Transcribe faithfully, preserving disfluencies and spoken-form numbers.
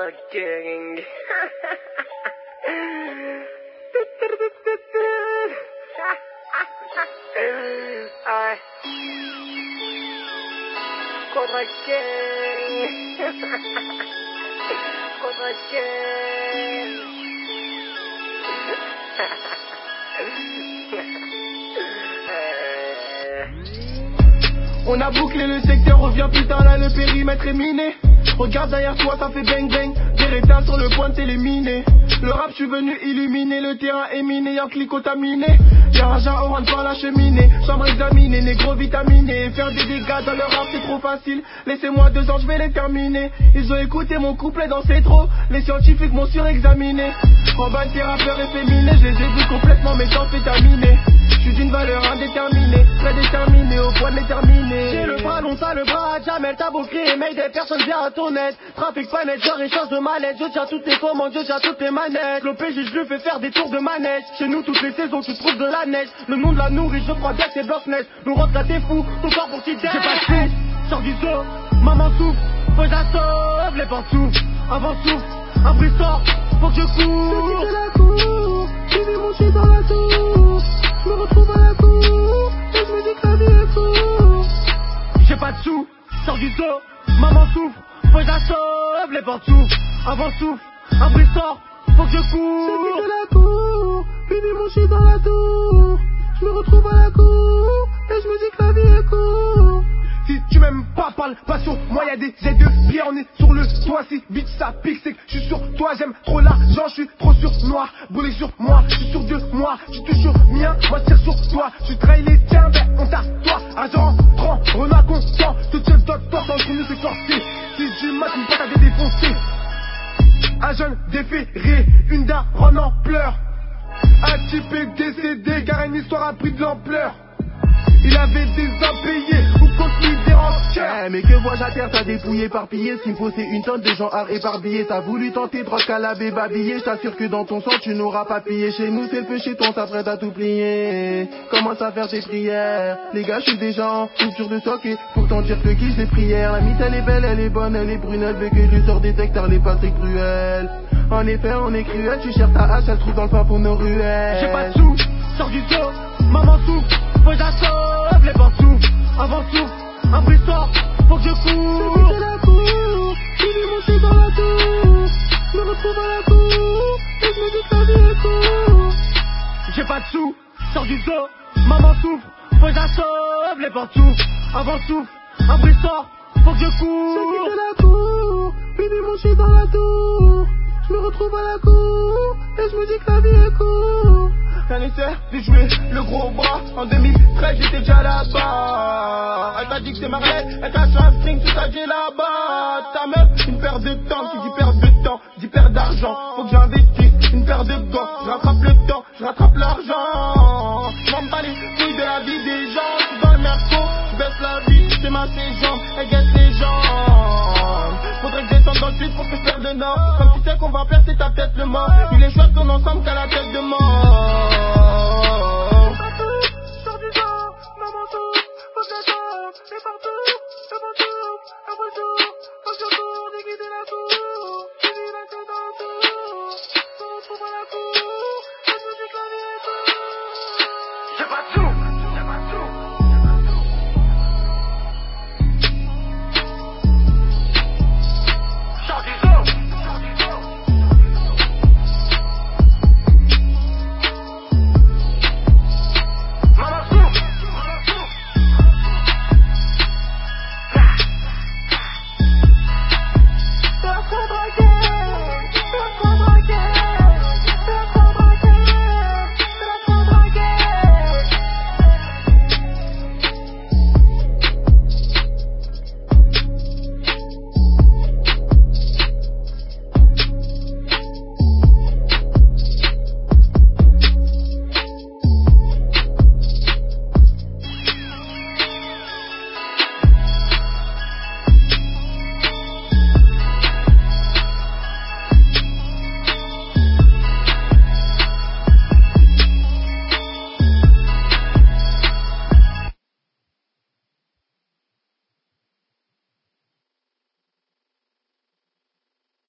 Fucking. Ay. Correcting. Correcting. On a bouclé le secteur, reviens putain là le périmètre est miné. Regarde derrière toi ça fait bang bang. Des états sur le point de t'éliminer. Le rap je suis venu illuminer. Le terrain est miné, y'a un clic contaminé. Y'a un on rentre par la cheminée. Chambre examinée, négro vitaminé. Faire des dégâts dans le rap c'est trop facile. Laissez-moi deux ans je vais les terminer. Ils ont écouté mon couplet dans c'est trop. Les scientifiques m'ont surexaminé. En bas tes rappeurs efféminés. Je les ai vus complètement mais amphétaminés. Je suis d'une valeur indéterminée. Très déterminée au point de les terminer. J'ai le bras long, t'as le bras à Jamel. T'as beau crier mais des personnes viennent à ton aide. Trafic pas net, genre échange de mallette. Je tiens toutes tes commandes, je tiens toutes tes manettes. Le P J je le fais faire des tours de manège. Chez nous toutes les saisons tu trouves de la neige. Le nom de la nourrice, je crois bien que c'est Blanche-Neige. Nous rentre là t'es fou, ton corps pour t'y. J'ai pas de fils, sors du zoo. Maman souffle, faut que j'assauve. Les vents soufflent, avant souffle. Un bruit sort, faut que je cours. J'ai la cour, j'ai vu mon chien dans la tour. Je me retrouve à la cour, et je me dis que la vie est courte. J'ai pas de sous, sors du zoo. Maman souffre, faut que j'assauve. Les vents soufflent, avant souffle. Un bruit sort, faut que je cours. J'ai la cour, j'ai vu mon chien dans la tour. Je me retrouve à la cour, et je me dis que la vie est courte. Si tu m'aimes pas, parle pas sur moi, y'a des aides de pied, on est sur le toit. Si bitch ça pique, c'est que je suis sur toi, j'aime trop l'argent, je suis trop sur noir. Brûlé sur moi, je suis sur de moi, tu te sur mien, moi je tire sur toi. Je trahi les tiens, ben on t'a toi. Argent rentrant, renard constant, tout seul top top, entre nous c'est sorti. Si tu m'as une patte à te défoncer. Un jeune déféré, une daronne en pleurs. Un type est décédé car une histoire a pris de l'ampleur. Il avait des impayés ou contenu des rancœurs. Eh mais que vois-je à terre, t'as dépouillé, éparpillé. Ce qu'il me faut c'est une tonne de gens à éparpiller. T'as voulu tenter drogue calabé, babiller. Je t'assure que dans ton sang tu n'auras pas pillé. Chez nous c'est le péché, ton s'apprête à tout plier. Commence à faire tes prières. Les gars je suis déjà en rupture de stock. Et pourtant dire que qui les prières. La mythe elle est belle, elle est bonne, elle est brune. Elle veut que je sors des textes, elle est pas très cruelle. En effet on est cruel, tu cherches ta hache, elle se trouve dans le fin pour nos ruelles. J'ai pas de sous, sors du zoo. Maman souffle, faut que j'assauve. Les vents soufflent, avant souffle. Un bruit sort, faut que je cours. J'ai la cour, j'ai vu mon chien dans la tour. Je me retrouve à la cour, et je me dis que la vie est courte. J'ai pas de sous, sors du zoo. Maman souffle, faut que j'assauve. Les vents soufflent, avant souffle. Un bruit sort, faut que je cours. J'ai la cour, j'ai vu mon chien dans la tour. Je me retrouve à la cour, et je me dis que la vie est courte. Rien n'essaie de jouer le gros bras. En deux mille treize j'étais déjà là-bas. Elle t'a dit que c'est Marlène, elle t'a acheté un string, tout ça j'ai là-bas. Ta meuf, une paire de temps, qui dit perte de temps, dit perte d'argent. Faut que j'investisse, une paire de gants. Je rattrape le temps, je rattrape l'argent. Je m'en bats les couilles de la vie des gens. Je suis dans le merco, je baisse la vie, c'est ma séjambe, elle guette les gens. Faudrait que je descende dans le sud pour que je perde de nord. Comme tu sais qu'on va percer ta tête le mort. Il est chouette qu'on ensemble qu'à la tête de mort. J'ai pas de sous.